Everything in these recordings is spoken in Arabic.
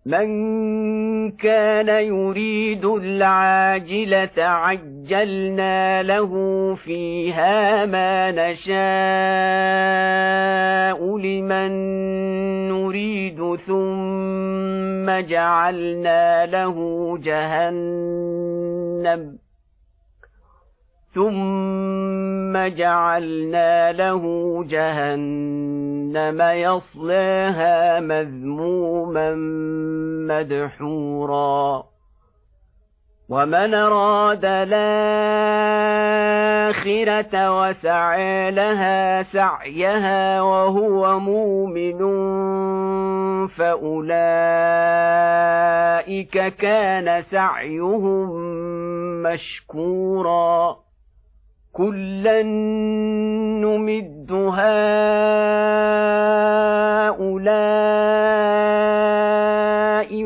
من كان يريد العاجلة عجلنا له فيها ما نشاء لمن نريد ثم جعلنا له جهنم يصلاها مذموما مدحورا ومن أراد الآخرة وسعى لها سعيها وهو مؤمن فأولئك كان سعيهم مشكورا كلا نمد هؤلاء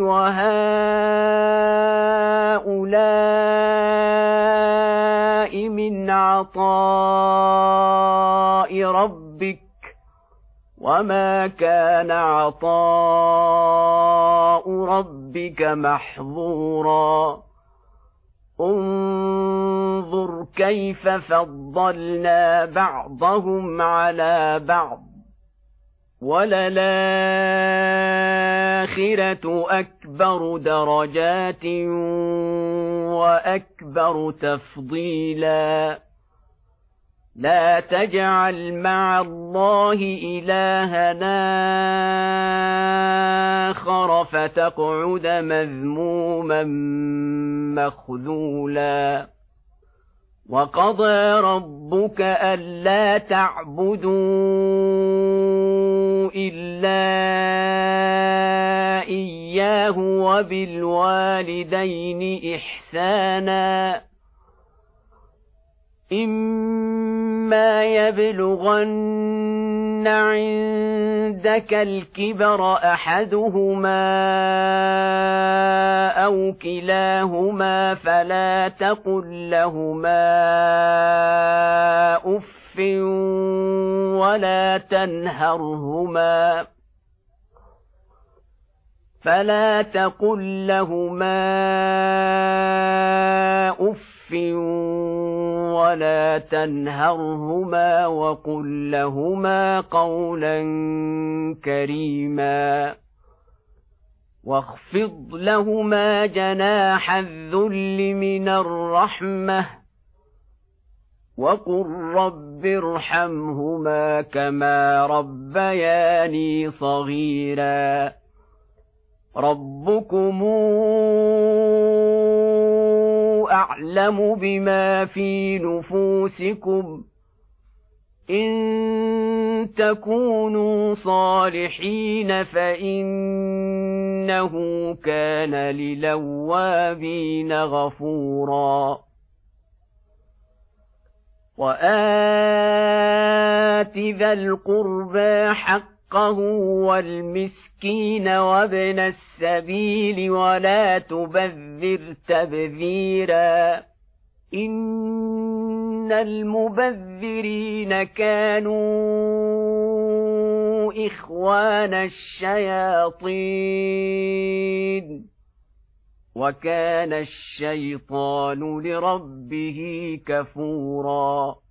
وهؤلاء من عطاء ربك وما كان عطاء ربك محظورا انظر كيف فضلنا بعضهم على بعض وللآخرة أكبر درجات وأكبر تفضيلا لا تجعل مع الله إلهنا آخر فتقعد مذموما مخذولا وقضى ربك ألا تعبدوا إلا إياه وبالوالدين إحسانا إما يبلغن عندك الكبر أحدهما أو كلاهما فلا تقل لهما أف ولا تنهرهما وقل لهما قولا كريما واخفض لهما جناح الذل من الرحمة وقل رب ارحمهما كما ربياني صغيرا ربكم أعلم بما في نفوسكم إن تكونوا صالحين فإنه كان للأوابين غفورا وآت ذا القربى حقه والمسكين وابن السبيل ولا تبذر تبذيرا إن المبذرين كانوا إخوان الشياطين وكان الشيطان لربه كفورا